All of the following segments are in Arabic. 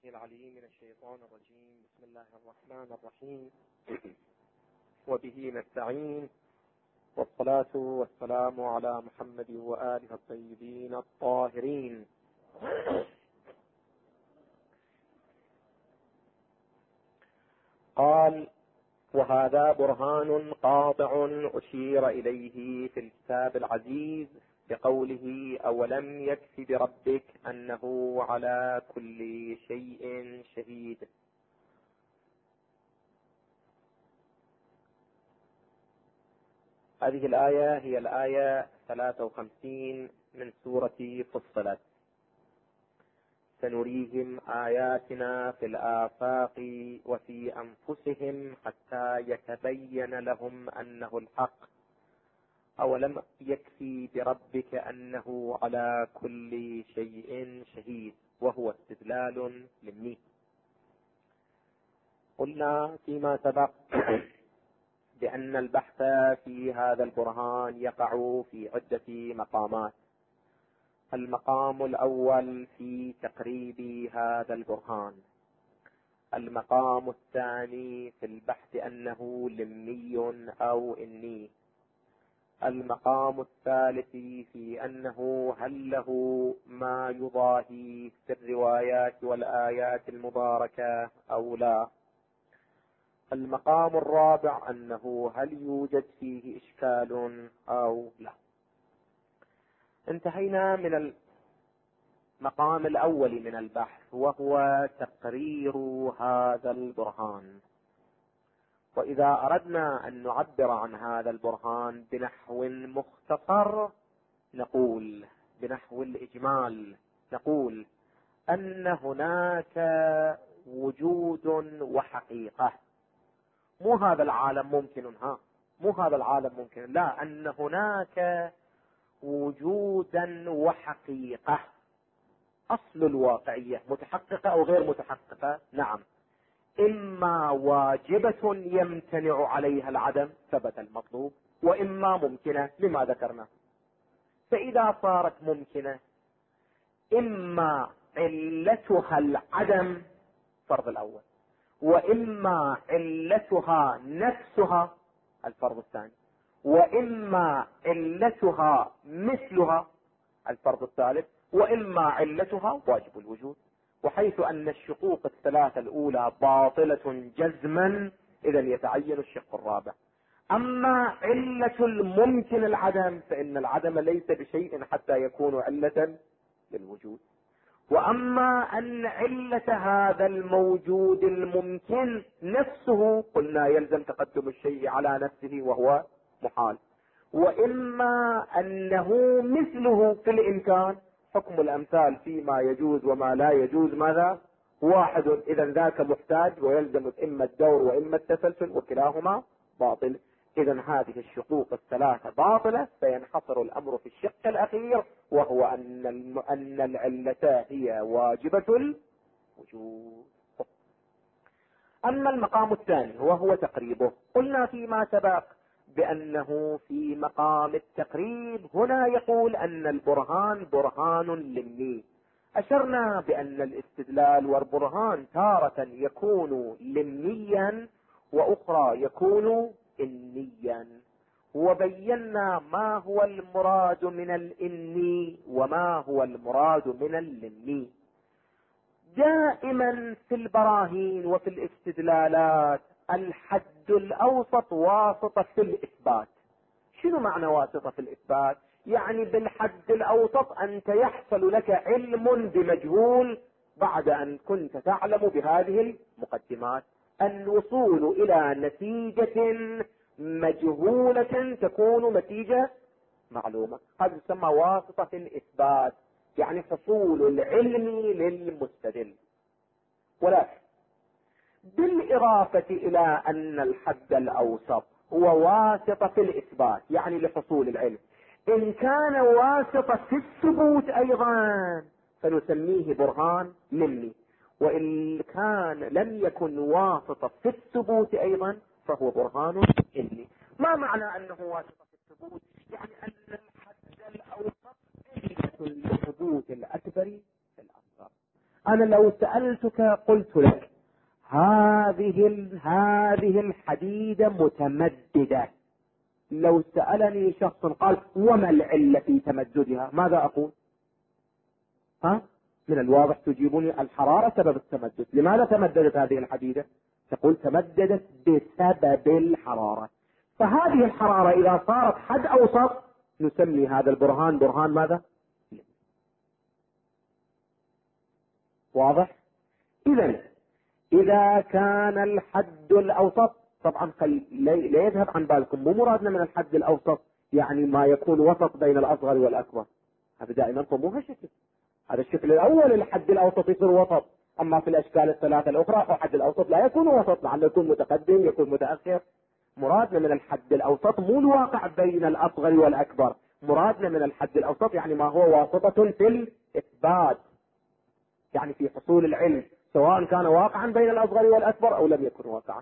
العليم من الشيطان الرجيم. بسم الله الرحمن الرحيم. وبه نستعين، والصلاة والسلام على محمد وآله الطيبين الطاهرين. قال: وهذا برهان قاطع أشير إليه في الكتاب العزيز بقوله: أولم يكف بربك أنه على كل شيء شهيد. هذه الآية هي الآية 53 من سورة فصلت. سنريهم آياتنا في الآفاق وفي أنفسهم حتى يتبين لهم أنه الحق. أولم يكفي بربك أنه على كل شيء شهيد، وهو استدلال للنية. قلنا فيما سبق بأن البحث في هذا البرهان يقع في عدة مقامات. المقام الأول في تقريب هذا البرهان، المقام الثاني في البحث أنه لمي أو إني، المقام الثالث في أنه هل له ما يضاهي في الروايات والآيات المباركة أو لا، المقام الرابع أنه هل يوجد فيه إشكال أو لا. انتهينا من المقام الأول من البحث، وهو تقرير هذا البرهان. وإذا أردنا أن نعبر عن هذا البرهان بنحو مختصر نقول، بنحو الإجمال نقول أن هناك وجود وحقيقة. مو هذا العالم ممكن، مو هذا العالم ممكن، لا، أن هناك وجودا وحقيقة. أصل الواقعية متحققة أو غير متحققة؟ نعم. إما واجبة يمتنع عليها العدم ثبت المطلوب، وإما ممكنة لما ذكرنا. فإذا صارت ممكنة إما علتها العدم، الفرض الأول، وإما علتها نفسها، الفرض الثاني، وإما علتها مثلها، الفرض الثالث، وإما علتها واجب الوجود. وحيث أن الشقوق الثلاثة الأولى باطلة جزما، إذا يتعين الشق الرابع. أما علة الممكن العدم، فإن العدم ليس بشيء حتى يكون علة للوجود. وأما أن علة هذا الموجود الممكن نفسه، قلنا يلزم تقدم الشيء على نفسه وهو محال. وإما أنه مثله في الإمكان، حكم الأمثال فيما يجوز وما لا يجوز ماذا؟ واحد، إذا ذاك محتاج ويلزم إما الدور وإما التسلسل، وكلاهما باطل. إذا هذه الشقوق الثلاثة باطلة، فينحصر الأمر في الشق الأخير، وهو أن العلة هي واجبة الوجود. أما المقام الثاني وهو تقريبه، قلنا فيما سبق بأنه في مقام التقريب هنا يقول أن البرهان برهان لمي. أشرنا بأن الاستدلال والبرهان تارة يكون لميا وأخرى يكون إنيا، وبينا ما هو المراد من الإني وما هو المراد من اللمي. دائما في البراهين وفي الاستدلالات الحد الأوسط واسطة في الإثبات. شنو معنى واسطة في الإثبات؟ يعني بالحد الأوسط أنت يحصل لك علم بمجهول بعد أن كنت تعلم بهذه المقدمات. الوصول إلى نتيجة مجهولة تكون نتيجة معلومة، هذا يسمى واسطة في الإثبات، يعني حصول العلم للمستدل. ولكن بالإضافة إلى أن الحد الأوسط هو واسطة في الإثبات، يعني لحصول العلم، إن كان واسطة في الثبوت أيضا فنسميه برهان لمي، وإن كان لم يكن واسطة في الثبوت أيضا فهو برهان إني. ما معنى أنه واسطة في الثبوت؟ يعني أن الحد الأوسط علة للثبوت الأكبر في الأصغر. أنا لو سألتك قلت لك هذه الحديدة متمددة، لو سألني شخص قال وما العلة في تمددها، ماذا أقول؟ من الواضح تجيبني الحرارة سبب التمدد. لماذا تمددت هذه الحديدة؟ تقول تمددت بسبب الحرارة. فهذه الحرارة إذا صارت حد أوسط نسمي هذا البرهان برهان ماذا؟ واضح؟ إذا كان الحد الأوسط، طبعا لا يذهب عن بالكم، مو مرادنا من الحد الأوسط يعني ما يكون وسط بين الأصغر والأكبر، هذا دائما فهموها شكل، هذا الشكل الأول الحد الأوسط يصير وسط، أما في الأشكال الثلاثة الأخرى الحد الأوسط لا يكون وسط، لعله يكون متقدم يكون متأخر. مرادنا من الحد الأوسط مو الواقع بين الأصغر والأكبر، مرادنا من الحد الأوسط يعني ما هو واسطة في الإثبات، يعني في حصول العلم، سواء كان واقعا بين الأصغر والأكبر أو لم يكن واقعا.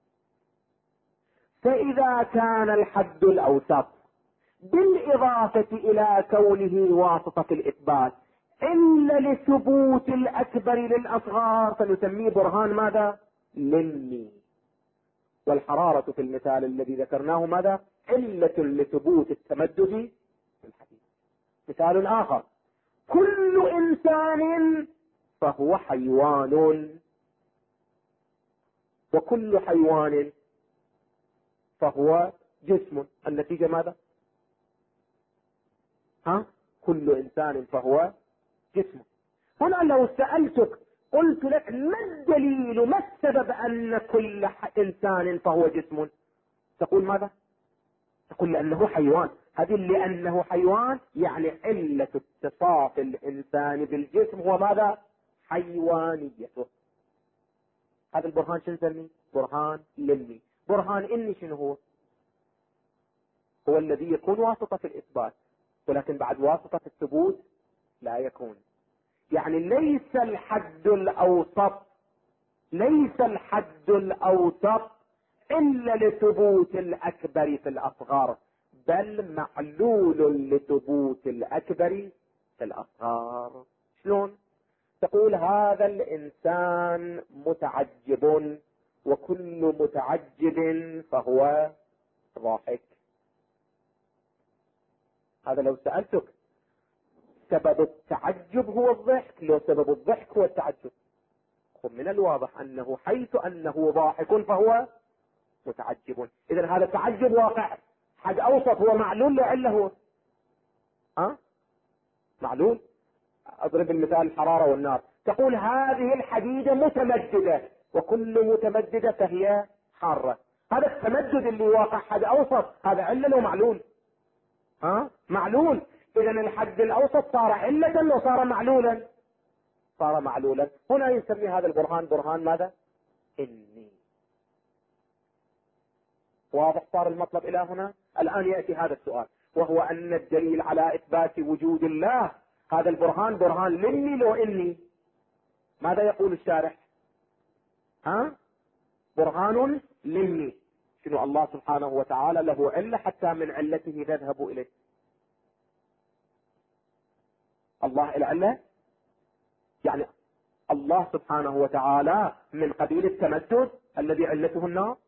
فإذا كان الحد الأوسط بالإضافة إلى كونه واسطة في الإثبات إلا لثبوت الأكبر للأصغار فنسميه برهان ماذا؟ لمي. والحرارة في المثال الذي ذكرناه ماذا؟ علة لثبوت التمدد في الحديد. مثال آخر: كل إنسان فهو حيوان، وكل حيوان فهو جسم. النتيجة ماذا؟ كل إنسان فهو جسم. هنا لو سألتك قلت لك ما الدليل، ما السبب أن كل إنسان فهو جسم، تقول ماذا؟ تقول لأنه حيوان. هذه لأنه حيوان يعني علة اتصاف الإنسان بالجسم هو ماذا؟ حيوانيته. هذا البرهان شنو نسميه؟ برهان لمي. برهان إني شنو هو؟ هو الذي يكون واسطة في الإثبات، ولكن بعد واسطة في الثبوت لا يكون. يعني ليس الحد الأوسط إلا لثبوت الأكبر في الأصغر، بل معلول لثبوت الأكبر في الأصغر. شلون؟ تقول هذا الإنسان متعجب، وكل متعجب فهو ضاحك. هذا لو سألتك سبب التعجب هو الضحك، لو سبب الضحك هو التعجب، ومن الواضح أنه حيث أنه ضاحك فهو متعجب. إذن هذا التعجب واقع، حد أوسط هو معلول لعله هو معلول. أضرب المثال الحرارة والنار، تقول هذه الحديدة متمددة، وكل متمددة فهي حارة. هذا التمدد اللي واقع حد أوسط هذا علة لو معلول؟ معلول. إذن الحد الأوسط صار علة وصار معلولا، صار معلولا. هنا يسمي هذا البرهان برهان ماذا؟ إني. واضح صار المطلب إلى هنا؟ الآن يأتي هذا السؤال، وهو أن الدليل على إثبات وجود الله هذا البرهان برهان لمي لو إني. ماذا يقول الشارح؟ برهان لمي. شنو؟ الله سبحانه وتعالى له علة حتى من علته نذهب إليه. الله العلة يعني الله سبحانه وتعالى من قبيل التمدد الذي علته النار.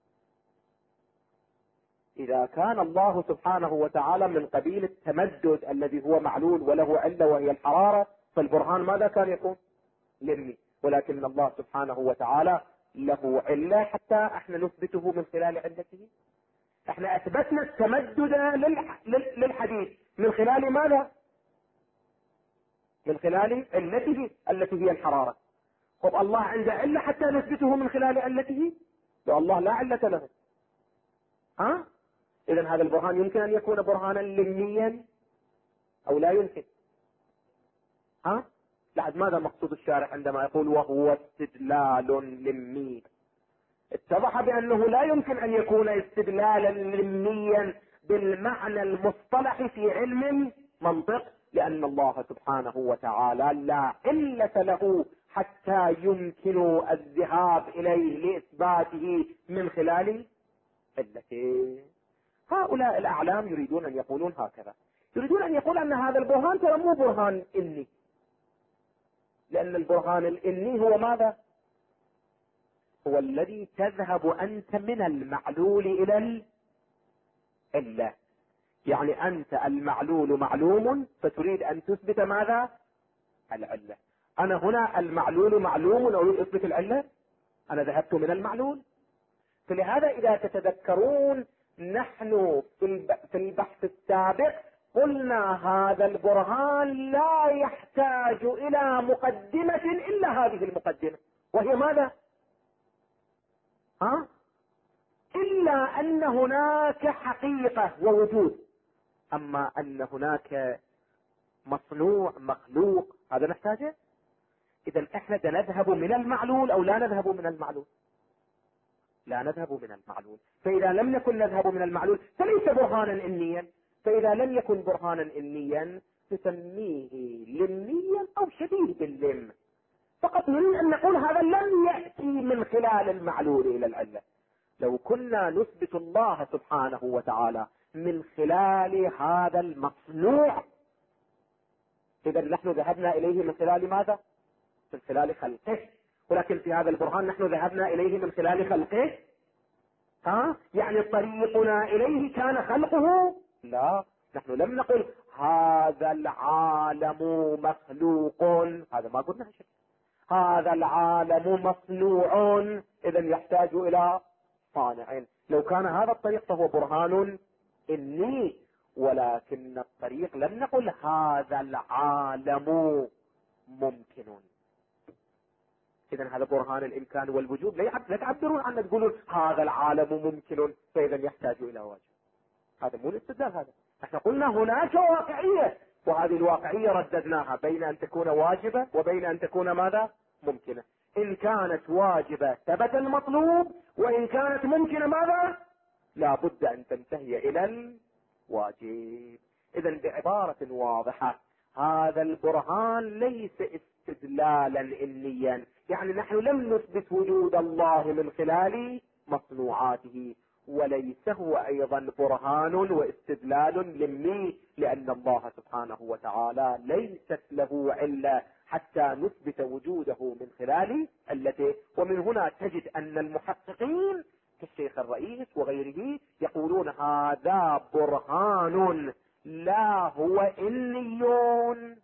إذا كان الله سبحانه وتعالى من قبيل التمدد الذي هو معلول وله علة وهي الحرارة، فالبرهان ماذا كان يكون؟ لمي. ولكن الله سبحانه وتعالى له علة حتى احنا نثبته من خلال علته. احنا اثبتنا التمدد للحديث من خلال ماذا؟ من خلال علته التي هي الحرارة. طب الله عنده علة حتى نثبته من خلال علته؟ لو الله لا علة له. إذن هذا البرهان يمكن أن يكون برهانا لميا أو لا يمكن؟ لحد ماذا مقصود الشارح عندما يقول وهو استدلال لمي؟ اتضح بأنه لا يمكن أن يكون استدلالا لميا بالمعنى المصطلح في علم المنطق، لأن الله سبحانه وتعالى لا علة له حتى يمكن الذهاب إليه لإثباته من خلال علته. هؤلاء الأعلام يريدون أن يقولون هكذا، يريدون أن يقول أن هذا البرهان ترى مو برهان إني، لأن البرهان الإني هو ماذا؟ هو الذي تذهب أنت من المعلول إلى العلة. يعني أنت المعلول معلوم فتريد أن تثبت ماذا؟ العلة. أنا هنا المعلول معلوم أريد أثبت العلة، أنا ذهبت من المعلول. فلهذا إذا تتذكرون نحن في البحث السابق قلنا هذا البرهان لا يحتاج إلى مقدمة إلا هذه المقدمة، وهي ماذا؟ إلا أن هناك حقيقة ووجود، أما أن هناك مصنوع مخلوق هذا نحتاجه. إذا احنا نذهب من المعلول أو لا نذهب من المعلول؟ لا نذهب من المعلول. فإذا لم نكن نذهب من المعلول فليس برهانا إنيا. فإذا لم يكن برهانا إنيا نسميه لميا أو شبيه باللم. فقط نريد أن نقول هذا لم يأتي من خلال المعلول إلى العلة. لو كنا نثبت الله سبحانه وتعالى من خلال هذا المصنوع إذا نحن ذهبنا إليه من خلال ماذا؟ من خلال خلقه. ولكن في هذا البرهان نحن ذهبنا إليه من خلال خلقه. يعني طريقنا إليه كان خلقه؟ لا، نحن لم نقل هذا العالم مخلوق، هذا ما قلنا شيء. هذا العالم مصنوع إذا يحتاج إلى صانع. لو كان هذا الطريق فهو برهان إني، ولكن الطريق لم نقل هذا العالم ممكن. إذا هذا برهان الإمكان والوجود. لا تعبرون عنه تقولون هذا العالم ممكن فإذا يحتاج إلى واجب. هذا مو الاستدلال. هذا احنا قلنا هناك واقعية، وهذه الواقعية رددناها بين أن تكون واجبة وبين أن تكون ماذا؟ ممكنة. إن كانت واجبة ثبت المطلوب، وإن كانت ممكنة ماذا؟ لا بد أن تنتهي إلى الواجب. إذا بعبارة واضحة هذا البرهان ليس استدلالا إنيا، يعني نحن لم نثبت وجود الله من خلال مصنوعاته، وليس هو أيضا برهان واستدلال لمي، لأن الله سبحانه وتعالى ليست له علة حتى نثبت وجوده من خلال علته. ومن هنا تجد أن المحققين كالشيخ الرئيس وغيره يقولون هذا برهان لا هو إني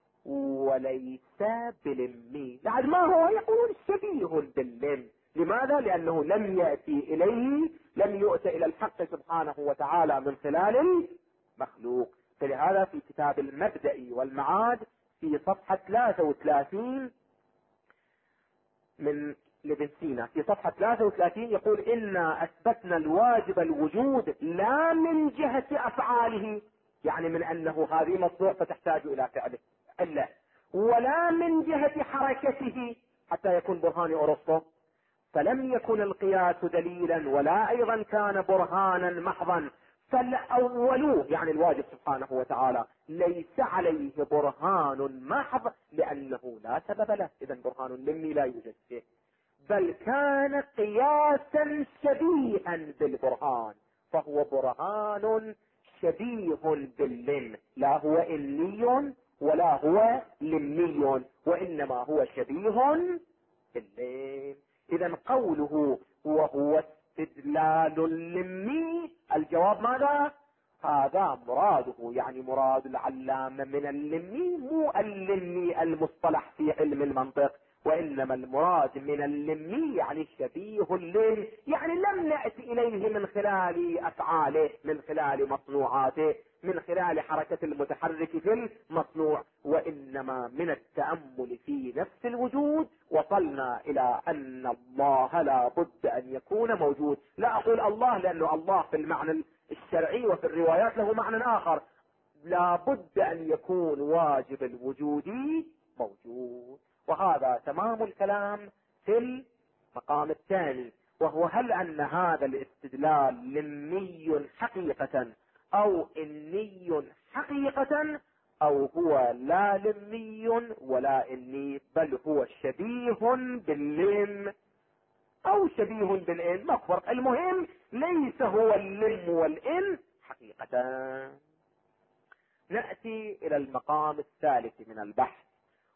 وليس بلمي. بعد ما هو يقولون شبيه باللم. لماذا؟ لأنه لم يؤتى إلى الحق سبحانه وتعالى من خلال المخلوق. فلهذا في كتاب المبدأ والمعاد في صفحة 33 من لابن سينا، في صفحة 33 يقول إنا أثبتنا الواجب الوجود لا من جهة أفعاله، يعني من أنه هذه مصنوع فتحتاج إلى فعله إلا، ولا من جهة حركته حتى يكون برهان أرسطو. فلم يكن القياس دليلا ولا أيضا كان برهانا محضا. فالأول يعني الواجب سبحانه وتعالى ليس عليه برهان محض لأنه لا سبب له. إذن برهان لمي لا يوجد فيه، بل كان قياسا شبيها بالبرهان، فهو برهان شبيه باللم، لا هو إني ولا هو لمي، وإنما هو شبيه باللم. إذن قوله وهو استدلال لمي، الجواب ماذا؟ هذا مراده، يعني مراد العلامة من اللمي مو اللمي المصطلح في علم المنطق، وإنما المراد من اللمي يعني شبيه اللم، يعني لم نأتي إليه من خلال أفعاله، من خلال مصنوعاته، من خلال حركة المتحرك في المصنوع، وإنما من التأمل في نفس الوجود وصلنا إلى أن الله لا بد أن يكون موجود. لا أقول الله لأنه الله في المعنى الشرعي وفي الروايات له معنى آخر، لا بد أن يكون واجب الوجود موجود. وهذا تمام الكلام في المقام الثاني، وهو هل أن هذا الاستدلال لمي حقيقة أو إني حقيقة، أو هو لا لمي ولا إني، بل هو شبيه باللم أو شبيه بالإن، ما فرق، المهم ليس هو اللم والإن حقيقة. نأتي إلى المقام الثالث من البحث،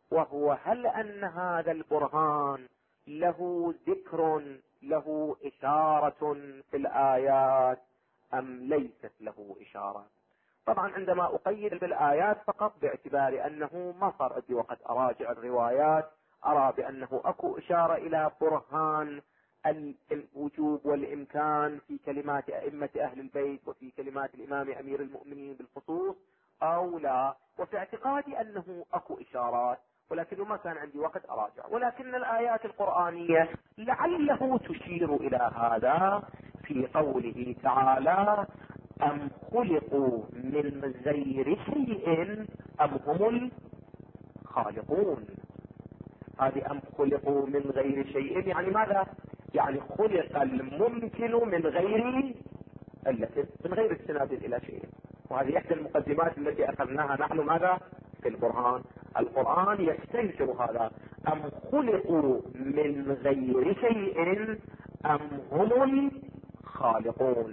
وهو هل ان هذا البرهان له ذكر، له اشارة في الايات ام ليست له اشارة؟ طبعا عندما اقيد بالايات فقط باعتبار انه ما صار عندي وقت اراجع الروايات، ارى بانه اكو اشارة الى برهان الوجوب والامكان في كلمات ائمة اهل البيت وفي كلمات الامام امير المؤمنين بالخصوص او لا، وفي اعتقادي انه اكو اشارات، ولكنه ما كان عندي وقت اراجع. ولكن الايات القرآنية لعله تشير الى هذا في قوله تعالى: ام خلقوا من غير شيء ام هم الخالقون. هذه ام خلقوا من غير شيء يعني ماذا؟ يعني خلق الممكن من غير علة، من غير استناد الى شيء. وهذه احدى المقدمات التي اخذناها نحن ماذا في القرآن. القرآن يستنكر هذا، ام خلقوا من غير شيء ام هم الخالقون.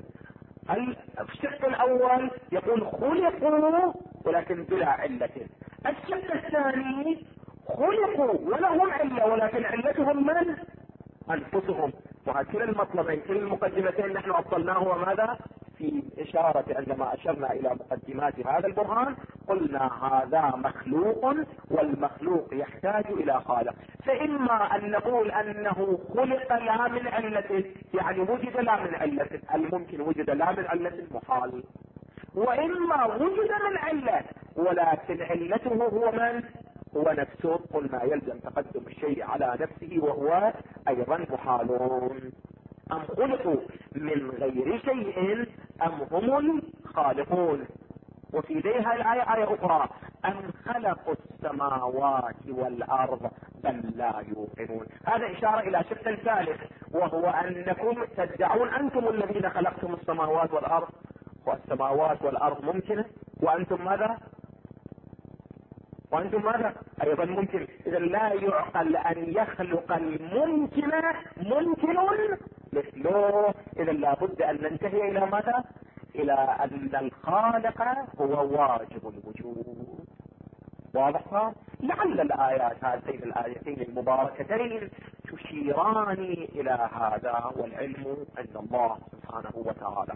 الشق الاول يقول خلقوا ولكن بلا علة. الشق الثاني خلقوا ولهم علة ولكن علتهم من انفسهم. وهكذا المطلبين كل المقدمتين نحن افضلناه وماذا في اشارة عندما اشرنا الى مقدمات هذا البرهان قلنا هذا مخلوق والمخلوق يحتاج الى خالق. فاما ان نقول انه خلق لا من علة يعني وجد لا من علة، الممكن وجد لا من علة محال، واما وجد من علة ولكن علته هو من هو نفسه، قلنا يلزم تقدم الشيء على نفسه وهو ايضا محالون. ام خلقوا من غير شيء ام هم الخالقون. وفي ذيها الآية آية أخرى أم خلقوا السماوات والأرض بل لا يوقنون. هذا إشارة إلى شق ثالث وهو أنكم تدعون أنتم الذين خلقتم السماوات والأرض، والسماوات والأرض ممكنة وأنتم ماذا؟ وأنتم ماذا؟ أيضا ممكن. إذا لا يعقل أن يخلق الممكن ممكن مثله. إذا لابد أن ننتهي إلى ماذا؟ إلى أن الخالق هو واجب الوجود. واضح؟ لعل الآيات هاتين الآيتين المباركتين تشيران إلى هذا والعلم عند الله سبحانه وتعالى.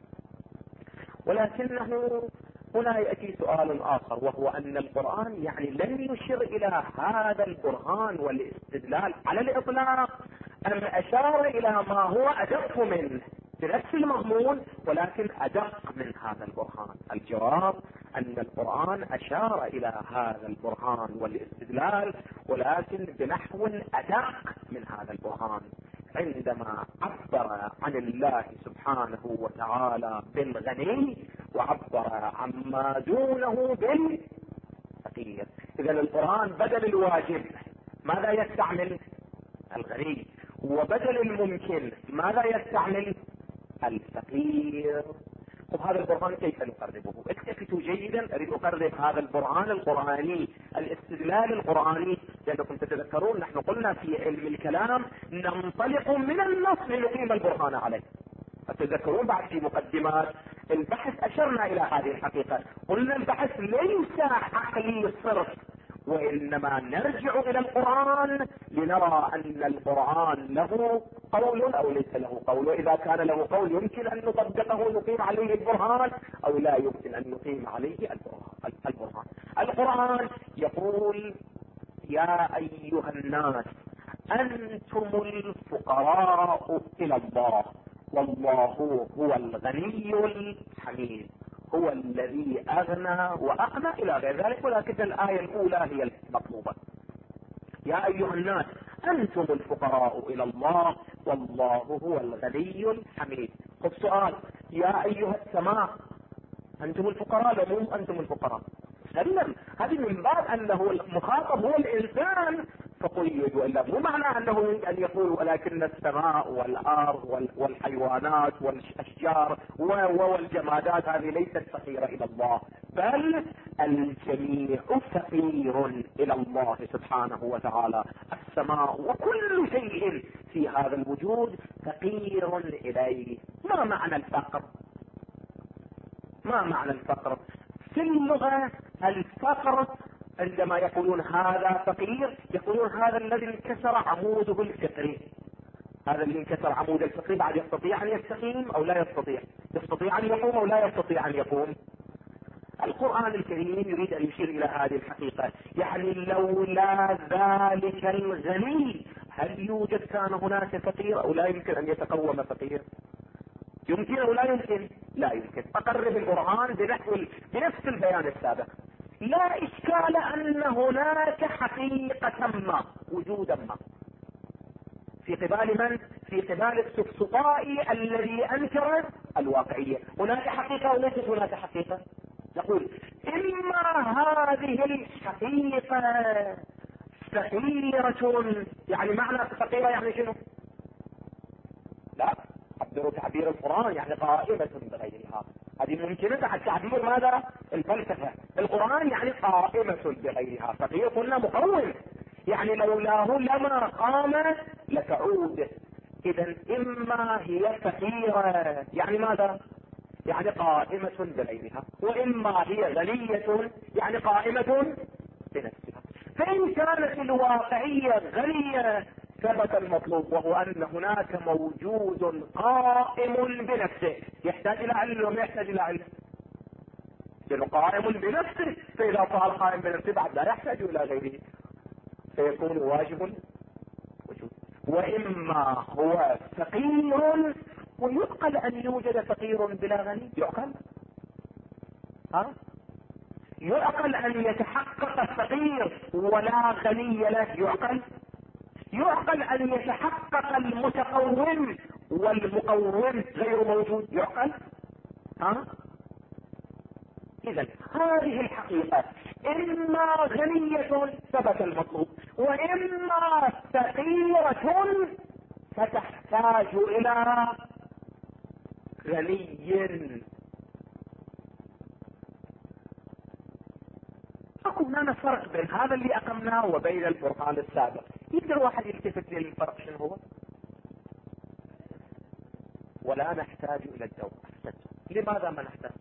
ولكنه هنا يأتي سؤال آخر وهو أن القرآن يعني لن يشير إلى هذا البرهان والاستدلال على الإطلاق، أم أشار إلى ما هو أدق منه بنفس المضمون ولكن أدق من هذا البرهان؟ الجواب أن القرآن أشار إلى هذا البرهان والاستدلال ولكن بنحو أدق من هذا البرهان، عندما عبر عن الله سبحانه وتعالى بالغني وعبر عما دونه بالفقير. إذا القرآن بدل الواجب ماذا يستعمل؟ الغني. وبدل الممكن ماذا يستعمل؟ الفقير. طب هذا البرهان كيف نقربه؟ التفتوا جيدا، اريد اقرب هذا البرهان القرآني، الاستدلال القرآني، لانكم تتذكرون نحن قلنا في علم الكلام ننطلق من النص لنقيم البرهان عليه. تتذكرون بعد في مقدمات البحث اشرنا الى هذه الحقيقة، قلنا البحث ليس عقلي صرف وانما نرجع الى القرآن لنرى ان القرآن له قول او ليس له قول، واذا كان له قول يمكن ان نطبقه نقيم عليه البرهان او لا يمكن ان نقيم عليه البرهان. القرآن يقول يا ايها الناس انتم الفقراء الى الله والله هو الغني الحميد، هو الذي اغنى واغنى الى غير ذلك، ولكن الايه الاولى هي المطلوبه. يا ايها الناس انتم الفقراء الى الله والله هو الغني الحميد. خذ سؤال، يا ايها السماء انتم الفقراء لو مو انتم الفقراء؟ سلم، هذه من باب انه المخاطب هو الانسان فقيد، والا مو معنى انه ان يقول ولكن السماء والارض والحيوانات والاشجار والجمادات هذه ليست فقيرة الى الله، بل الجميع فقير الى الله سبحانه وتعالى. السماء وكل شيء في هذا الوجود فقير اليه. ما معنى الفقر؟ ما معنى الفقر؟ في اللغة الفقر عندما يقولون هذا فقير يقولون هذا الذي انكسر عموده الفقري. هذا اللي انكسر عمود الفقري بعد يستطيع ان يستقيم او لا يستطيع؟ يستطيع ان يقوم او لا يستطيع ان يقوم؟ القرآن الكريم يريد ان يشير الى هذه الحقيقة، يعني لولا ذلك الغني هل يوجد كان هناك فقير او لا يمكن ان يتقوم فقير؟ يمكن او لا يمكن؟ لا يمكن. اقرب القرآن بنفس البيان السابق. لا اشكال ان هناك حقيقة ما، وجودا ما، في قبال من؟ في قبال السفسطائي الذي انكر الواقعية. هناك حقيقة وليست هناك حقيقة. نقول اما هذه الحقيقة فقيرة، يعني معنى فقيرة يعني شنو؟ لا، عبروا تعبير القرآن يعني قائمة بغيرها. هذه ممكنة بعد تعبير ماذا؟ الفلسفة. القرآن يعني قائمة بغيرها. فقير قلنا مقوم، يعني لولاه لما قام لتعود. اذا اما هي فقيرة يعني ماذا؟ يعني قائمة بغيرها، واما هي غنية يعني قائمة بنفسها. فان كانت الواقعية غنية ثبت المطلوب، وهو ان هناك موجود قائم بنفسه. يحتاج الى علم ولا يحتاج الى علم؟ لانه قائم بنفسه، فاذا صار قائم بنفسه بعد لا يحتاج الى غيره، فيكون واجب وجود. واما هو فقير، ويعقل ان يوجد فقير بلا غني؟ يعقل؟ يعقل ان يتحقق الفقير ولا غني له؟ يعقل؟ يعقل ان يتحقق المتقوم والمقوم غير موجود؟ يعقل؟ اذا هذه الحقيقة اما غنية ثبت المطلوب، واما فقيرة فتحتاج الى غني. هناك فرق بين هذا اللي اقمناه وبين البرهان السابق. يقدر واحد يلتفت للفرق شنو هو؟ ولا نحتاج الى الدور. لماذا ما نحتاج؟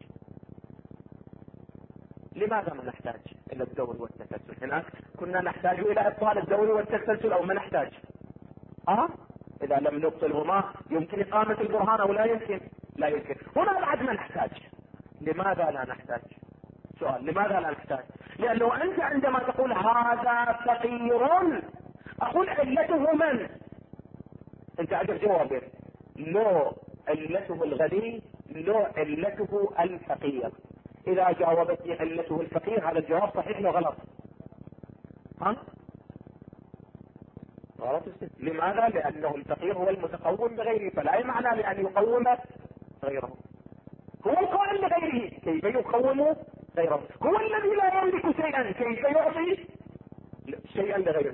لماذا ما نحتاج الى الدور والتسلسل؟ هناك كنا نحتاج الى ابطال الدور والتسلسل او ما نحتاج؟ اذا لم نبطلهما يمكن اقامة البرهان او لا يمكن؟ لا يمكن. هنا بعد ما نحتاج. لماذا لا نحتاج؟ سؤال، لماذا لا نحتاج؟ لانه انت عندما تقول هذا فقير، اقول علته من؟ انت عندك جوابين، لو علته الغني لو علته الفقير. اذا جاوبتني علته الفقير هذا الجواب صحيح ولا غلط؟ غلط. لماذا؟ لانه الفقير هو المتقوم بغيره، فلا معنى لان يقوم غيره. هو القائم بغيره، كيف يقوم غيره؟ هو الذي لا يملك شيئا، كيف يعطي شيئا لغيره؟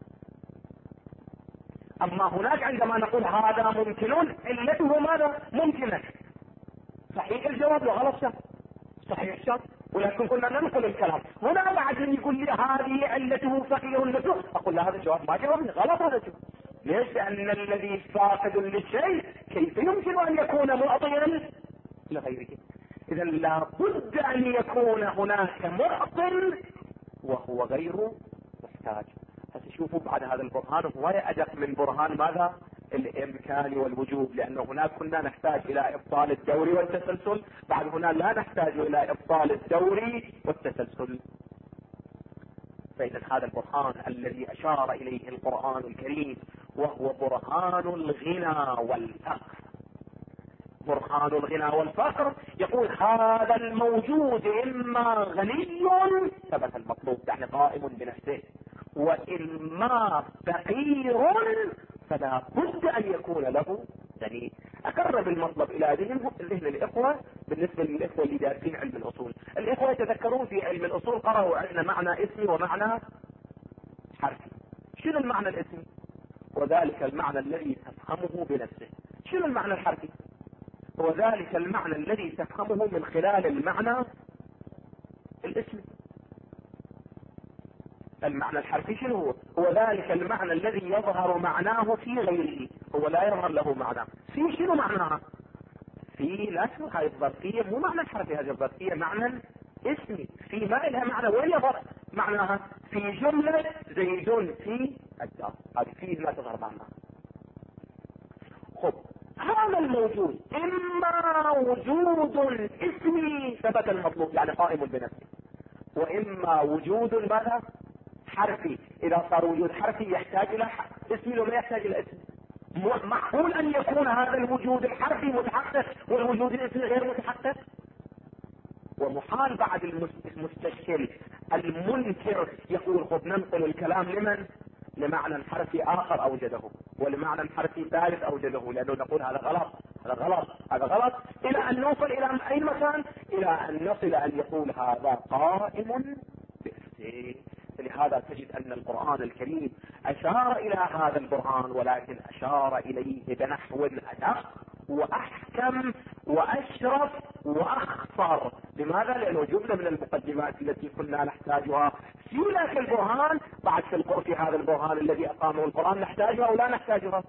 اما هناك عندما نقول هذا ممكن علته ماذا؟ ممكنة. صحيح الجواب وغلط شرط؟ صحيح الشرط، ولكن كنا ننقل الكلام. هنا بعد من يقول لي هذه علته فقير لته، اقول له هذا الجواب ما جاوبني، غلط هذا الجواب. ليش؟ لان الذي فاقد للشيء كيف يمكن ان يكون معطيا لغيره؟ اذا لابد ان يكون هناك معطي وهو غير محتاج. هتشوفوا بعد هذا البرهان هو ادق من برهان ماذا؟ الامكان والوجوب، لانه هناك كنا نحتاج الى ابطال الدور والتسلسل، بعد هنا لا نحتاج الى ابطال الدور والتسلسل. فاذا هذا البرهان الذي اشار اليه القرآن الكريم وهو برهان الغنى والفقر. برهان الغنى والفقر يقول هذا الموجود اما غني ثبت المطلوب يعني قائم بنفسه، واما فقير فلا بد ان يكون له دليل. اقرب المطلب الى ذهن الاخوة. بالنسبة للاخوة اللي دارسين علم الاصول، الاخوة يتذكرون في علم الاصول قرأوا عندنا معنى اسمي ومعنى حرفي. شنو المعنى الاسمي؟ وذلك المعنى الذي تفهمه بنفسه. شنو المعنى الحرفي؟ وذلك المعنى الذي تفهمه من خلال المعنى الاسمي. المعنى الحرفي شنو هو؟ هو ذلك المعنى الذي يظهر معناه في غيره، هو لا يظهر له معنى. في شنو معناها؟ في لا شنو هاي الظرفية، مو معنى الحرفي، هذه الظرفية معنى اسمي، في ما لها معنى. وين يظهر؟ معناها في جملة زيد في الدار، هذه فيه لا تظهر معناها. خب هذا الموجود اما وجود اسمي ثبت المطلوب يعني قائم بنفسه، واما وجود ماذا؟ حرفي. اذا صار وجود حرفي يحتاج الى اسمي ولا يحتاج الى اسم؟ معقول ان يكون هذا الوجود الحرفي متحقق والوجود الاسمي غير متحقق؟ ومحال بعد المستشكل المنكر يقول خذ ننقل الكلام لمن؟ لمعنى حرفي اخر اوجده، ولمعنى حرفي ثالث اوجده، لانه نقول هذا غلط هذا غلط هذا غلط، الى ان نوصل الى اي مكان؟ الى ان نصل ان يقول هذا قائم باسمه. لهذا تجد ان القرآن الكريم اشار الى هذا البرهان، ولكن اشار اليه بنحو ادق واحكم واشرف واخصر. لماذا؟ لانه جمله من المقدمات التي كنا نحتاجها في ذاك البرهان بعد في هذا البرهان الذي اقامه القرآن نحتاجها او لا نحتاجها.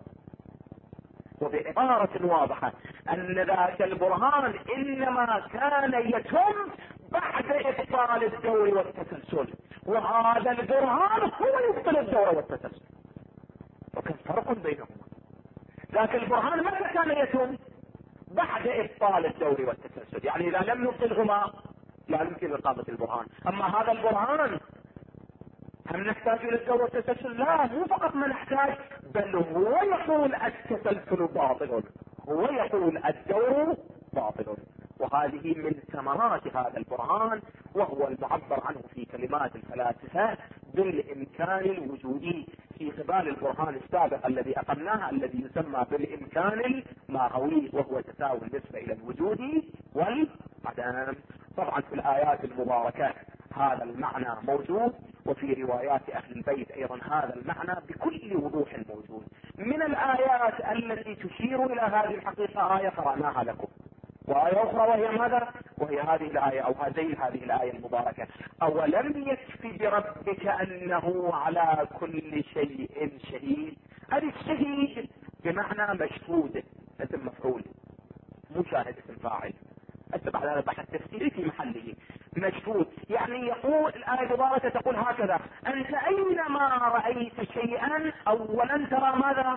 وبعبارة واضحة ان ذاك البرهان انما كان يتم بعد ابطال الدور والتسلسل، وهذا البرهان هو يبطل الدور والتسلسل. وكان فرق بينهما. ذاك البرهان متى كان يتم؟ بعد ابطال الدور والتسلسل، يعني اذا لم نبطلهما لا يمكن اقامة البرهان. اما هذا البرهان هل نحتاج الى الدور والتسلسل؟ لا، مو فقط ما نحتاج، بل هو يقول التسلسل باطل، هو يقول الدور باطل. وهذه من ثمرات هذا البرهان، وهو المعبر عنه في كلمات الفلاسفة بالامكان الوجودي في قبال البرهان السابق الذي اقمناه الذي يسمى بالامكان الماهوي، وهو تساوي النسبة الى الوجود والعدم. طبعا في الايات المباركة هذا المعنى موجود، وفي روايات اهل البيت ايضا هذا المعنى بكل وضوح موجود. من الايات التي تشير الى هذه الحقيقة آية قرأناها لكم، وآية أخرى وهي ماذا؟ وهي هذه الآية أو هذه الآية المباركة: أولم يكف بربك أنه على كل شيء شهيد. هذه الشهيد بمعنى مشهود، اسم مفعول، مشاهد اسم فاعل. بعد هذا بحث تفسيري في محله. مشهود يعني يقول الآية المباركة تقول هكذا: أنت أينما رأيت شيئا أولا ترى ماذا؟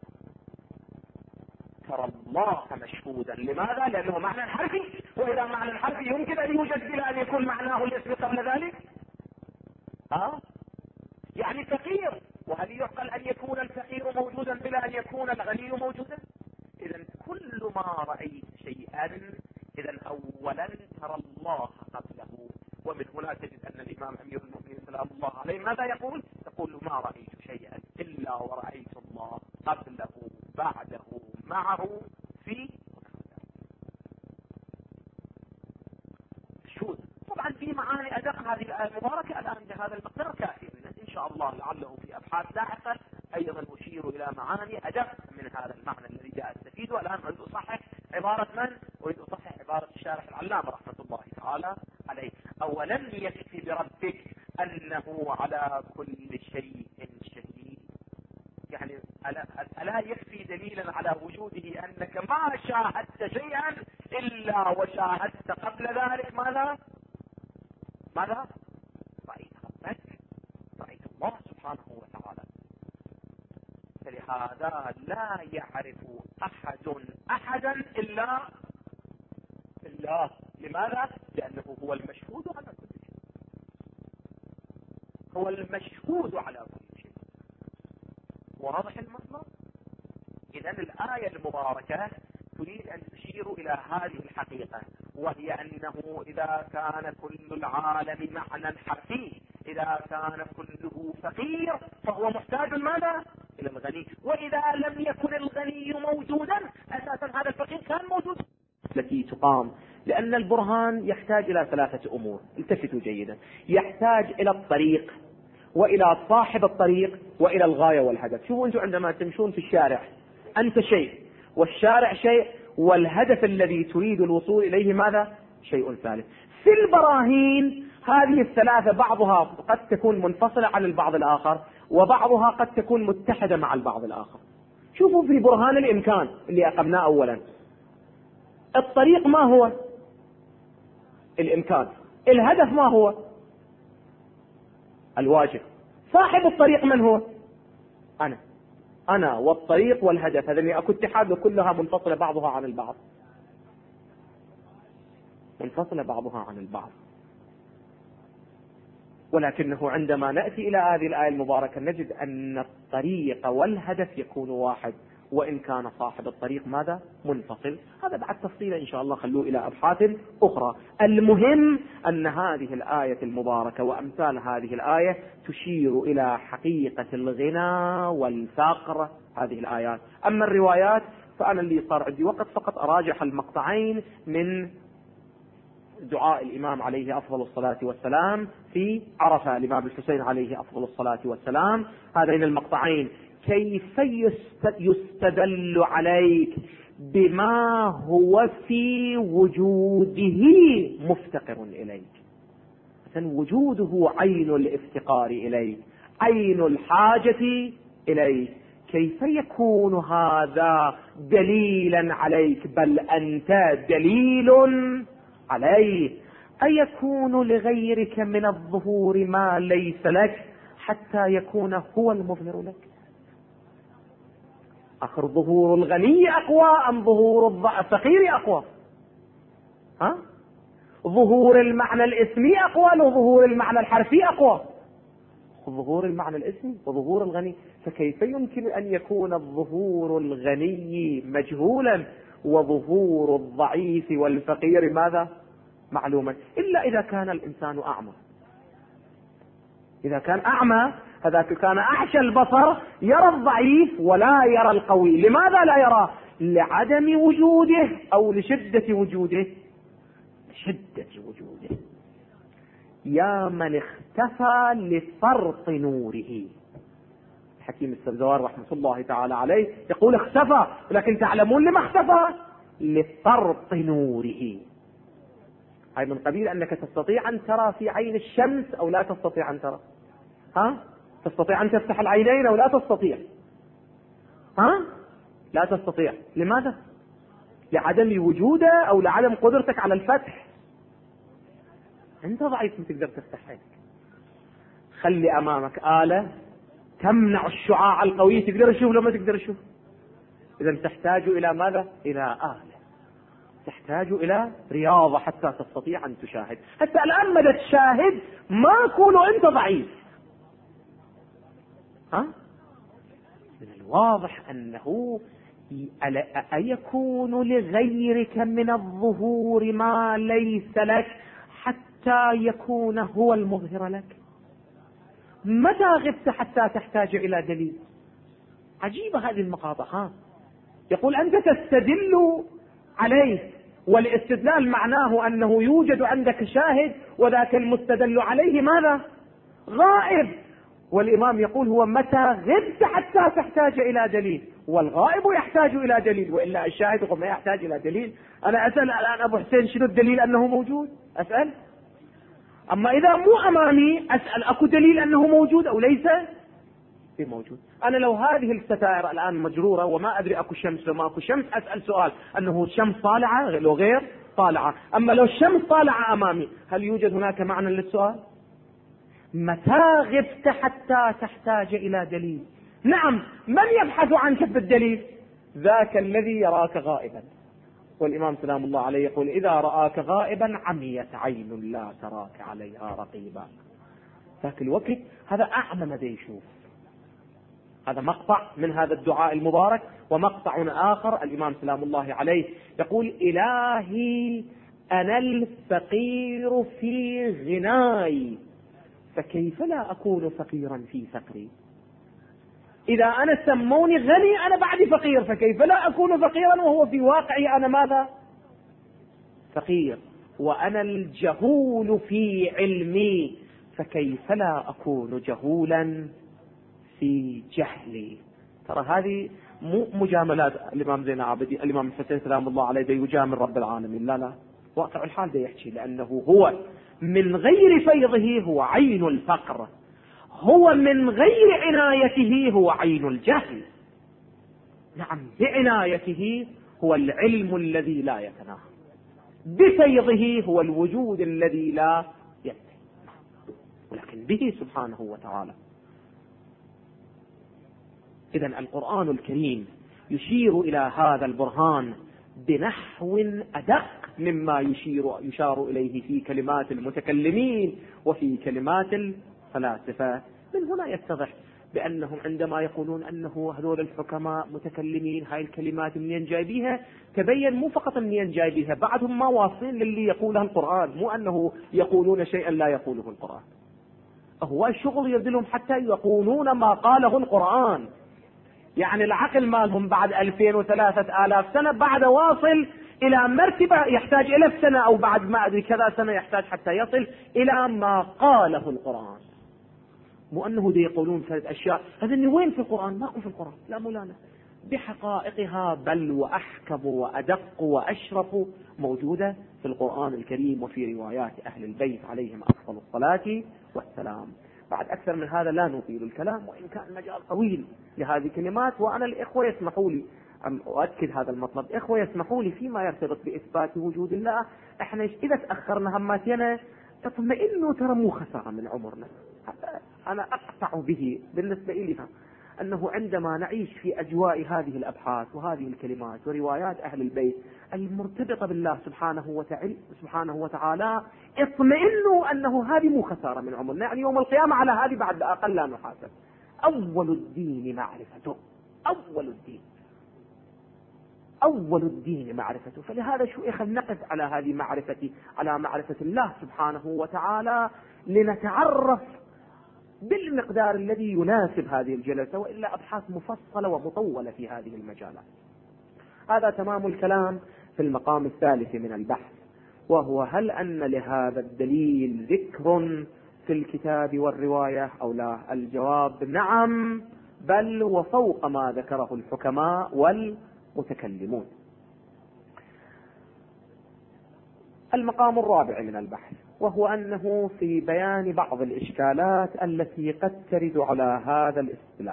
ترى الله مشهودا. لماذا؟ لأنه معنى حرفي، وإذا معنى حرفي يمكن أن يوجد بلا أن يكون معناه الاسم قبل ذلك. يعني فقير، وهل يعقل أن يكون الفقير موجودا بلا أن يكون الغني موجودا؟ إذا كل ما رأيت شيئا إذا أولا ترى الله قبله. ومن هنا تجد أن الإمام أمير المؤمنين سلام الله عليه ماذا يقول؟ يقول: ما رأيت شيئا إلا ورأيت الله قبله بعده معه في شهود. طبعا في معاني أدق هذه الآية المباركة الآن بهذا المقدار كافي، إن شاء الله لعله في أبحاث لاحقة أيضا أشير إلى معاني أدق من هذا المعنى الذي جاء استفيد. والآن أريد أصحح عبارة من؟ أريد أصحح عبارة الشارح العلامة رحمة الله تعالى عليه: أولم يكفي بربك أنه على كل شيء شهيد. يعني ألا يكفي دليلا على وجوده أنك ما شاهدت شيئا إلا وشاهدت قبل ذلك ماذا؟ رأيت ربك، رأيت الله سبحانه وتعالى. فلهذا لا يعرف أحدا إلا الله. لماذا؟ لأنه هو المشهود على كل شيء، هو المشهود على كل شيء. واضح المطلب؟ إذن الآية المباركة تريد أن تشير إلى هذه الحقيقة، وهي أنه إذا كان كل العالم معنى حرفي، إذا كان كله فقير فهو محتاج ماذا؟ إلى الغني. وإذا لم يكن الغني موجودا أساسا هذا الفقير كان موجود. التي تقام لأن البرهان يحتاج إلى ثلاثة أمور، التفتوا جيدا: يحتاج إلى الطريق، وإلى صاحب الطريق، وإلى الغاية والهدف. شوفوا أنتم عندما تمشون في الشارع أنت شيء، والشارع شيء، والهدف الذي تريد الوصول إليه ماذا؟ شيء ثالث. في البراهين هذه الثلاثة بعضها قد تكون منفصلة عن البعض الآخر، وبعضها قد تكون متحدة مع البعض الآخر. شوفوا في برهان الإمكان اللي أقمناه أولا، الطريق ما هو؟ الإمكان. الهدف ما هو؟ الواجب. صاحب الطريق من هو؟ أنا والطريق والهدف، هذا أكو اتحاد وكلها منفصلة بعضها عن البعض، منفصلة بعضها عن البعض. ولكنه عندما نأتي إلى هذه الآية المباركة نجد أن الطريق والهدف يكون واحد، وإن كان صاحب الطريق ماذا؟ منفصل. هذا بعد تفصيل إن شاء الله خلوه إلى أبحاث أخرى. المهم أن هذه الآية المباركة وأمثال هذه الآية تشير إلى حقيقة الغنى والفقر، هذه الآيات. أما الروايات فأنا اللي صار عندي وقت فقط أراجح المقطعين من دعاء الإمام عليه أفضل الصلاة والسلام في عرفة، الإمام الحسين عليه أفضل الصلاة والسلام. هذين المقطعين كيف يستدل عليك بما هو في وجوده مفتقر إليك، مثلا وجوده عين الافتقار إليك، عين الحاجة إليك. كيف يكون هذا دليلا عليك، بل أنت دليل عليه. أيكون لغيرك من الظهور ما ليس لك حتى يكون هو المظهر لك؟ آخر ظهور الغني أقوى أم ظهور الفقير أقوى؟ ظهور المعنى الاسمي أقوى لو ظهور المعنى الحرفي أقوى؟ ظهور المعنى الاسمي وظهور الغني. فكيف يمكن أن يكون الظهور الغني مجهولا وظهور الضعيف والفقير ماذا؟ معلوما، إلا إذا كان الإنسان أعمى. إذا كان أعمى هذاك كان أعشى البصر يرى الضعيف ولا يرى القوي. لماذا لا يراه؟ لعدم وجوده أو لشدة وجوده؟ شدة وجوده. يا من اختفى لفرط نوره. الحكيم السبزوار رحمة الله تعالى عليه يقول اختفى، لكن تعلمون لما اختفى؟ لفرط نوره. أي من قبيل أنك تستطيع أن ترى في عين الشمس أو لا تستطيع أن ترى؟ تستطيع أن تفتح العينين أو لا تستطيع؟ لا تستطيع. لماذا؟ لعدم وجوده أو لعدم قدرتك على الفتح. أنت ضعيف ما تقدر تفتح عينك. خلي أمامك آلة تمنع الشعاع القوي، تقدر تشوف لو ما تقدر تشوف؟ إذا تحتاج إلى ماذا؟ إلى آلة، تحتاج إلى رياضة حتى تستطيع أن تشاهد. حتى الآن مدى تشاهد ما يكون أنت ضعيف. من الواضح أنه أيكون لغيرك من الظهور ما ليس لك حتى يكون هو المظهر لك؟ متى غبت حتى تحتاج إلى دليل؟ عجيبة هذه المقاطع. يقول أنت تستدل عليه، والاستدلال معناه أنه يوجد عندك شاهد وذاك المستدل عليه ماذا؟ غائب. والإمام يقول هو متى غبت حتى تحتاج إلى دليل، والغائب يحتاج إلى دليل، وإلا الشاهد ما يحتاج إلى دليل. أنا أسأل الآن أبو حسين شنو الدليل أنه موجود؟ أسأل. أما إذا مو أمامي أسأل أكو دليل أنه موجود أو ليس موجود. أنا لو هذه الستائر الآن مجرورة وما أدري أكو شمس وما أكو شمس أسأل سؤال أنه الشمس طالعة لو غير طالعة. أما لو الشمس طالعة أمامي هل يوجد هناك معنى للسؤال؟ متى غبت حتى تحتاج إلى دليل؟ نعم، من يبحث عنك بالدليل؟ ذاك الذي يراك غائبا. والإمام سلام الله عليه يقول إذا رآك غائبا عميت عين لا تراك عليها رقيبا. ذاك الوقت هذا أعمى ما يشوف. هذا مقطع من هذا الدعاء المبارك. ومقطع آخر الإمام سلام الله عليه يقول إلهي أنا الفقير في غناي فكيف لا أكون فقيرا في فقري؟ إذا أنا سموني غني أنا بعد فقير، فكيف لا أكون فقيرا وهو في واقعي أنا ماذا؟ فقير. وأنا الجهول في علمي فكيف لا أكون جهولا في جهلي. ترى هذه مو مجاملات الإمام زين العابدين، الإمام الحسين سلام الله عليه ده يجامل رب العالمين، لا لا، واقع الحال ده يحكي، لأنه هو من غير فيضه هو عين الفقر، هو من غير عنايته هو عين الجهل. نعم، بعنايته هو العلم الذي لا يتناهى، بفيضه هو الوجود الذي لا ينتهي. ولكن به سبحانه وتعالى. إذا القرآن الكريم يشير إلى هذا البرهان بنحو أدق مما يشار إليه في كلمات المتكلمين وفي كلمات الفلاسفة. من هنا يتضح بأنهم عندما يقولون أنه هذول الحكماء متكلمين، هاي الكلمات منين جايبيها؟ تبين مو فقط منين جايبيها، بعدهم ما واصلين للي يقوله القرآن، مو أنه يقولون شيئا لا يقوله القرآن. هو الشغل يدلهم حتى يقولون ما قاله القرآن. يعني العقل مالهم بعد 2000 و3000 سنة بعد واصل إلى مرتبة يحتاج 1000 سنة، أو بعد ما أدري كذا سنة يحتاج حتى يصل إلى ما قاله القرآن. مو أنه دي يقولون ثلاث أشياء هذا وين في القرآن؟ ما هو في القرآن، لا مولانا، بحقائقها بل وأحكم وأدق وأشرف موجودة في القرآن الكريم وفي روايات أهل البيت عليهم أفضل الصلاة والسلام. بعد أكثر من هذا لا نطيل الكلام، وإن كان المجال طويل لهذه الكلمات، وأنا الإخوة يسمحوا لي أن أؤكد هذا المطلب. إخوة يسمحوا لي فيما يرتبط بإثبات وجود الله، إحنا إذا تأخرنا هماتنا تطمئنوا، ترى مو خسارة من عمرنا. أنا أقطع به بالنسبة إلي أنه عندما نعيش في أجواء هذه الأبحاث وهذه الكلمات وروايات أهل البيت المرتبطة بالله سبحانه وتعالى، اطمئنوا أنه هذه مو خسارة من عمرنا. يعني يوم القيامة على هذه بعد أقل لا نحاسب. أول الدين معرفته، أول الدين معرفته. فلهذا شو نقف على هذه على معرفة الله سبحانه وتعالى، لنتعرف بالمقدار الذي يناسب هذه الجلسة، وإلا أبحاث مفصلة ومطولة في هذه المجالات. هذا تمام الكلام في المقام الثالث من البحث، وهو هل أن لهذا الدليل ذكر في الكتاب والرواية أو لا؟ الجواب نعم، بل وفوق ما ذكره الحكماء والمتكلمون. المقام الرابع من البحث، وهو أنه في بيان بعض الإشكالات التي قد ترد على هذا الاستدلال.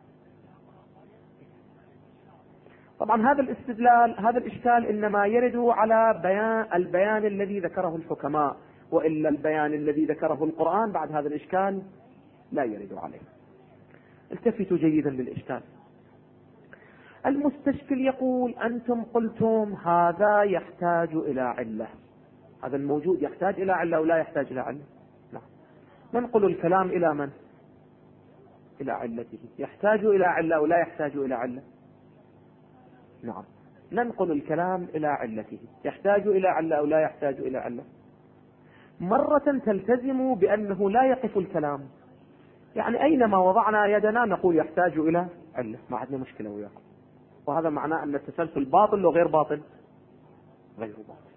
طبعا هذا الإشكال إنما يرد على البيان الذي ذكره الحكماء، وإلا البيان الذي ذكره القرآن بعد هذا الإشكال لا يرد عليه. التفتوا جيدا للإشكال. المستشكل يقول أنتم قلتم هذا يحتاج إلى علة، هذا الموجود يحتاج إلى علة ولا يحتاج إلى علة؟ لا. ننقل الكلام إلى من؟ إلى علته. يحتاج إلى علة ولا يحتاج إلى علة؟ نعم، ننقل الكلام إلى علته. يحتاج إلى علة أو لا يحتاج إلى علة؟ مرة تلتزم بأنه لا يقف الكلام، يعني أينما وضعنا يدنا نقول يحتاج إلى علة، ما عندنا مشكلة وياكم، وهذا معناه أن التسلسل باطل وغير باطل، غير باطل.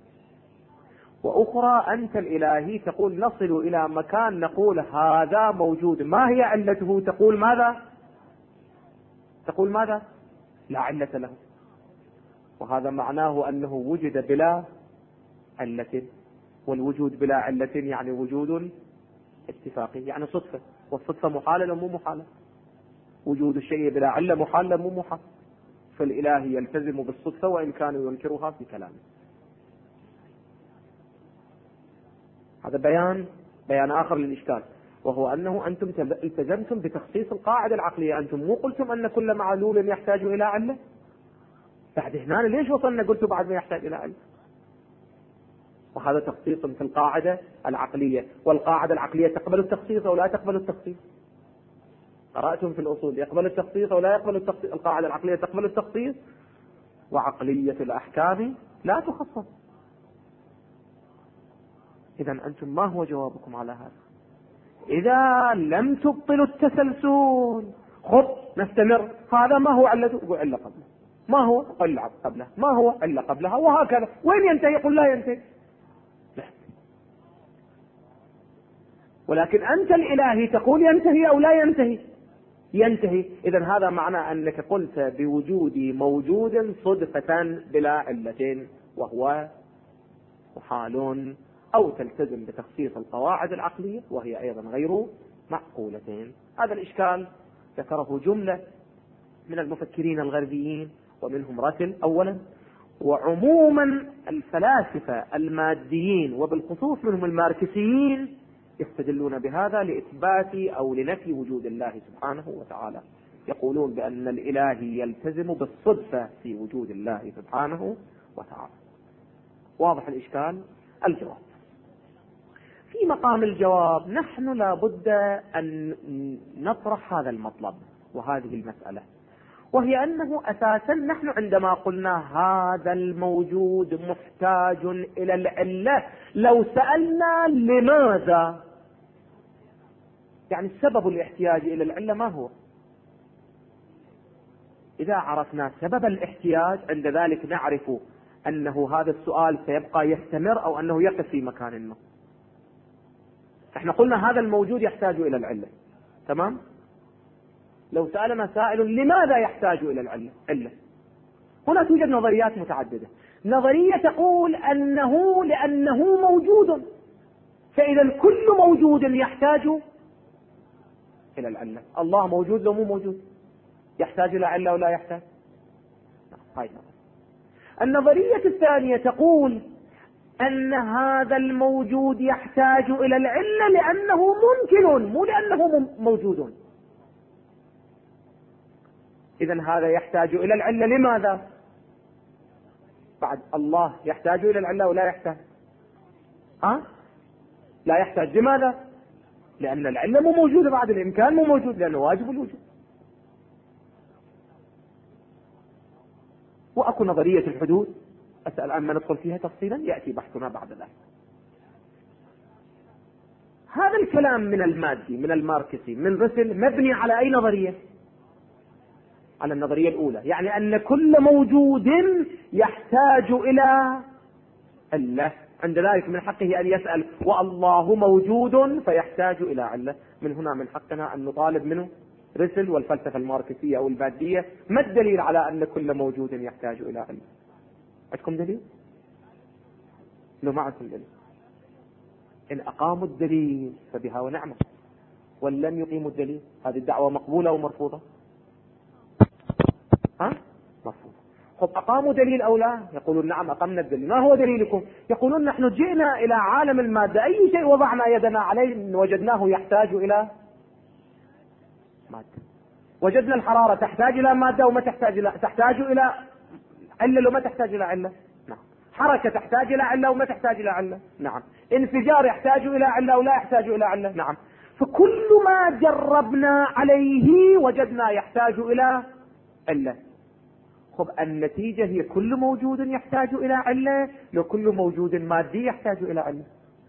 وأخرى أنت الإلهي تقول نصل إلى مكان نقول هذا موجود، ما هي علته؟ تقول ماذا؟ لا علة له، وهذا معناه أنه وجد بلا علة، والوجود بلا علة يعني وجود اتفاقي، يعني صدفة، والصدفة محالة مو محالة، وجود الشيء بلا علة محالة مو محال، فالإله يلتزم بالصدفة وإن كانوا ينكرها في كلامه. هذا بيان آخر للإشكال، وهو أنه أنتم التزمتم بتخصيص القاعدة العقلية. أنتم مو قلتم أن كل معلول يحتاج إلى علة؟ بعد هنا ليش وصلنا قلتوا بعد ما يحتاج إلى علة؟ وهذا تخصيص في القاعدة العقلية، والقاعدة العقلية تقبل التخصيص أو لا تقبل التخصيص؟ قرأتم في الأصول يقبل التخصيص أو لا يقبل التخصيص؟ القاعدة العقلية تقبل التخصيص، وعقلية الأحكام لا تخصص. إذا أنتم ما هو جوابكم على هذا؟ إذا لم تبطلوا التسلسل نستمر. هذا ما هو علة؟ علة قبله. ما هو علة قبله؟ ما هو علة قبلها؟ وهكذا. وين ينتهي؟ قل لا ينتهي. لا. ولكن أنت الإلهي تقول ينتهي أو لا ينتهي. إذا هذا معنى أنك قلت بوجود موجود صدفة بلا علة، وهو محال، أو تلتزم بتخصيص القواعد العقلية وهي أيضا غير معقولتين. هذا الإشكال ذكره جملة من المفكرين الغربيين، ومنهم راسل أولا، وعموما الفلاسفة الماديين، وبالخصوص منهم الماركسيين، يستدلون بهذا لإثبات أو لنفي وجود الله سبحانه وتعالى. يقولون بأن الإله يلتزم بالصدفة في وجود الله سبحانه وتعالى. واضح الإشكال؟ الجواب. في مقام الجواب نحن لا بد أن نطرح هذا المطلب وهذه المسألة، وهي أنه أساسا نحن عندما قلنا هذا الموجود محتاج إلى العلة، لو سألنا لماذا، يعني السبب الاحتياج إلى العلة ما هو؟ إذا عرفنا سبب الاحتياج عند ذلك نعرف أنه هذا السؤال سيبقى يستمر أو أنه يقف في مكان ما. احنا قلنا هذا الموجود يحتاج إلى العلة، تمام؟ لو سألنا سائل لماذا يحتاج إلى العلة؟ هنا توجد نظريات متعددة. نظرية تقول لأنه موجود، فإذا كل موجود يحتاج إلى العلة. الله موجود لو مو موجود يحتاج إلى علة ولا يحتاج؟ هاي النظرية الثانية تقول أن هذا الموجود يحتاج إلى العلة لأنه ممكن، مو لأنه موجود. إذن هذا يحتاج إلى العلة لماذا؟ بعد الله يحتاج إلى العلة ولا يحتاج؟ لا يحتاج. لماذا؟ لأن العلة مو موجودة، بعد الإمكان مو موجود لأنه واجب الوجود. وأكو نظرية الحدود، أسأل عما ندخل فيها تفصيلا، يأتي بحثنا بعد ذلك. هذا الكلام من المادي من الماركسي من رسل مبني على أي نظرية؟ على النظرية الأولى، يعني أن كل موجود يحتاج إلى علة، عند ذلك من حقه أن يسأل والله موجود فيحتاج إلى علة. من هنا من حقنا أن نطالب منه رسل والفلسفة الماركسية أو المادية ما الدليل على أن كل موجود يحتاج إلى علة؟ عندكم دليل؟ لو ما عندكم دليل، إن أقاموا الدليل فبها ونعمة، ولم يقيموا الدليل هذه الدعوة مقبولة أو مرفوضة؟ مرفوضة. خب أقاموا دليل أو لا؟ يقولون نعم أقمنا الدليل. ما هو دليلكم؟ يقولون نحن جئنا إلى عالم المادة، أي شيء وضعنا يدنا عليه وجدناه يحتاج إلى مادة. وجدنا الحرارة تحتاج إلى مادة وما تحتاج إلى علة وما تحتاج إلى علة. نعم. حركة تحتاج إلى علة وما تحتاج إلى علة. نعم. انفجار يحتاج إلى علة ولا يحتاج إلى علة. نعم. فكل ما جربنا عليه وجدنا يحتاج إلى علة. خب النتيجة هي كل موجود يحتاج إلى علة، لو كل موجود مادي يحتاج إلى علة.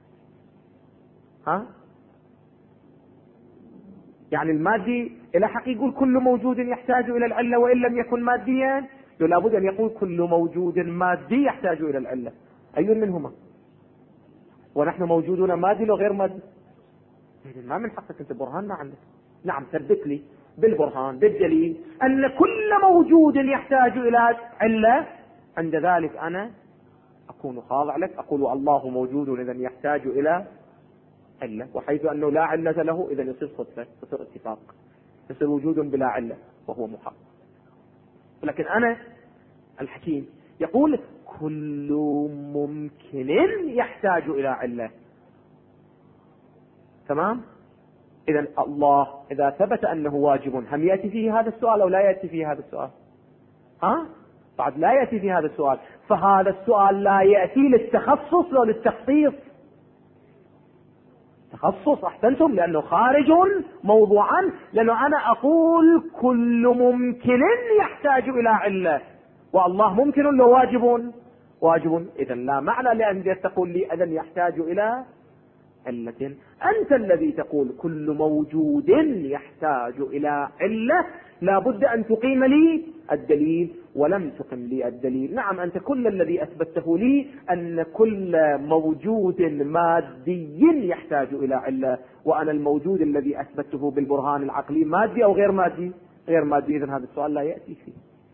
يعني المادي إلى حق يقول كل موجود يحتاج إلى العلة وإن لم يكن ماديا، لابد أن يقول كل موجود مادي يحتاج إلى العلة. أي منهما؟ ونحن موجودون مادي لو غير مادي. ما من حقك أنت برهان ما عندك. نعم ثبت لي بالبرهان بالدليل أن كل موجود يحتاج إلى علة، عند ذلك أنا أكون خاضع لك، أقول الله موجود إذن يحتاج إلى علة، وحيث أنه لا علة له إذن يصير صدفة، يصير اتفاق، يصير وجود بلا علة وهو محقق. لكن أنا الحكيم يقول كل ممكن يحتاج إلى علة. تمام؟ إذن الله إذا ثبت أنه واجب هم يأتي فيه هذا السؤال أو لا يأتي فيه هذا السؤال؟ بعد لا يأتي فيه هذا السؤال. فهذا السؤال لا يأتي للتخصص أو للتخصيص. تخصص أحسنتم، لأنه خارج موضوعا، لأنه أنا أقول كل ممكن يحتاج إلى علة، والله ممكن لو واجب. إذن لا معنى لأن تقول لي إذن يحتاج إلى علة. أنت الذي تقول كل موجود يحتاج إلى علة، لا بد أن تقيم لي الدليل، ولم تقم لي الدليل. نعم أنت كل الذي أثبته لي أن كل موجود مادي يحتاج إلى علة، وأنا الموجود الذي أثبته بالبرهان العقلي مادي أو غير مادي؟ غير مادي. إذن هذا السؤال لا يأتي فيه.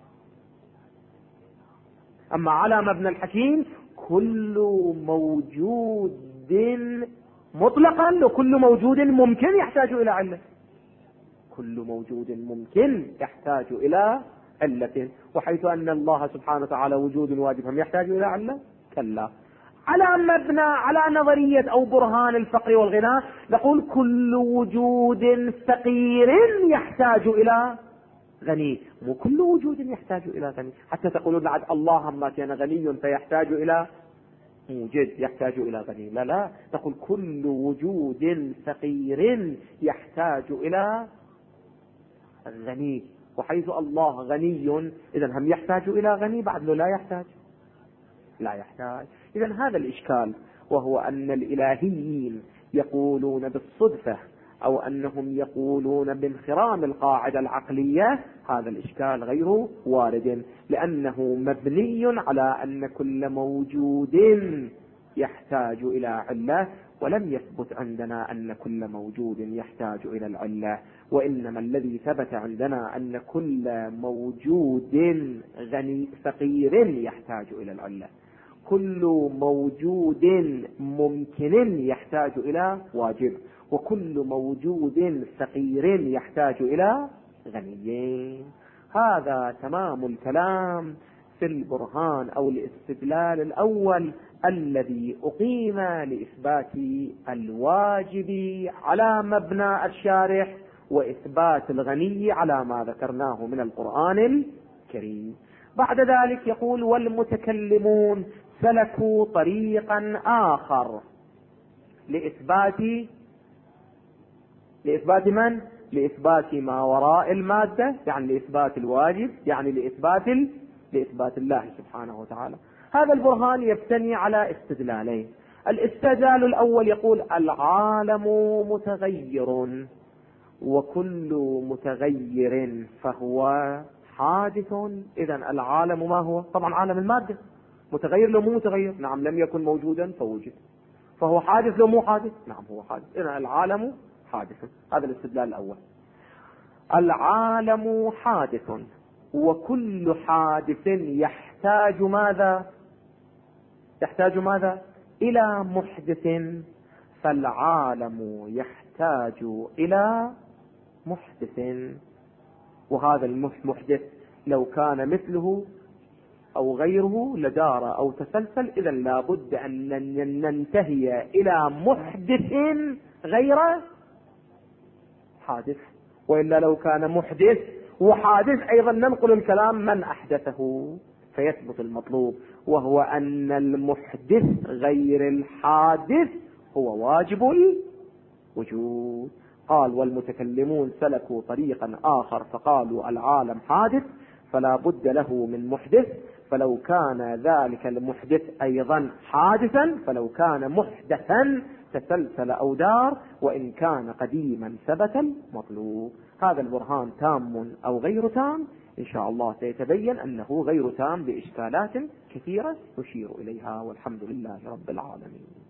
أما على مبنى الحكيم كل موجود مطلقا وكل موجود ممكن يحتاج إلى علة. كل موجود ممكن يحتاج إلى علة، وحيث أن الله سبحانه وتعالى وجود واجب هم يحتاج إلى علة؟ كلا. على مبنى، على نظرية أو برهان الفقر والغنى، نقول كل وجود فقير يحتاج إلى غني. مو كل وجود يحتاج إلى غني، حتى تقولون بعد الله ما كان غني فيحتاج إلى موجد يحتاج إلى غني. لا لا، نقول كل وجود فقير يحتاج إلى غني، وحيث الله غني إذن هم يحتاج إلى غني بعد لا يحتاج؟ لا يحتاج. إذن هذا الإشكال، وهو أن الإلهيين يقولون بالصدفة أو أنهم يقولون بانخرام القاعدة العقلية، هذا الإشكال غير وارد، لأنه مبني على أن كل موجود يحتاج إلى علة، ولم يثبت عندنا أن كل موجود يحتاج إلى العلة، وإنما الذي ثبت عندنا أن كل موجود غني فقير يحتاج إلى العلة، كل موجود ممكن يحتاج إلى واجب، وكل موجود فقير يحتاج إلى غني. هذا تمام الكلام في البرهان أو الاستدلال الأول الذي أقيم لإثبات الواجب على مبنى الشارح، وإثبات الغني على ما ذكرناه من القرآن الكريم. بعد ذلك يقول: والمتكلمون سلكوا طريقا آخر لإثبات من؟ لإثبات ما وراء المادة، يعني لإثبات الواجب، يعني لإثبات الله سبحانه وتعالى. هذا البرهان يبتني على استدلالين. الاستدلال الأول يقول: العالم متغير، وكل متغير فهو حادث. إذن العالم ما هو؟ طبعا عالم المادة متغير لو مو متغير؟ نعم. لم يكن موجودا فوجد، فهو حادث لو مو حادث؟ نعم هو حادث. إذن العالم حادث. هذا الاستدلال الأول. العالم حادث، وكل حادث يحتاج ماذا؟ يحتاج ماذا؟ إلى محدث، فالعالم يحتاج إلى محدث، وهذا المحدث لو كان مثله أو غيره لدار أو تسلسل، إذا لابد أن ننتهي إلى محدث غير حادث، وإلا لو كان محدث وحادث أيضا ننقل الكلام من أحدثه، فيثبت المطلوب، وهو أن المحدث غير الحادث هو واجب الوجود. قال: والمتكلمون سلكوا طريقا آخر فقالوا العالم حادث فلا بد له من محدث، فلو كان ذلك المحدث أيضا حادثا، فلو كان محدثا تسلسل أو دار، وإن كان قديما ثبت المطلوب. هذا البرهان تام أو غير تام؟ إن شاء الله سيتبين أنه غير تام بإشكالات كثيرة نشير إليها، والحمد لله رب العالمين.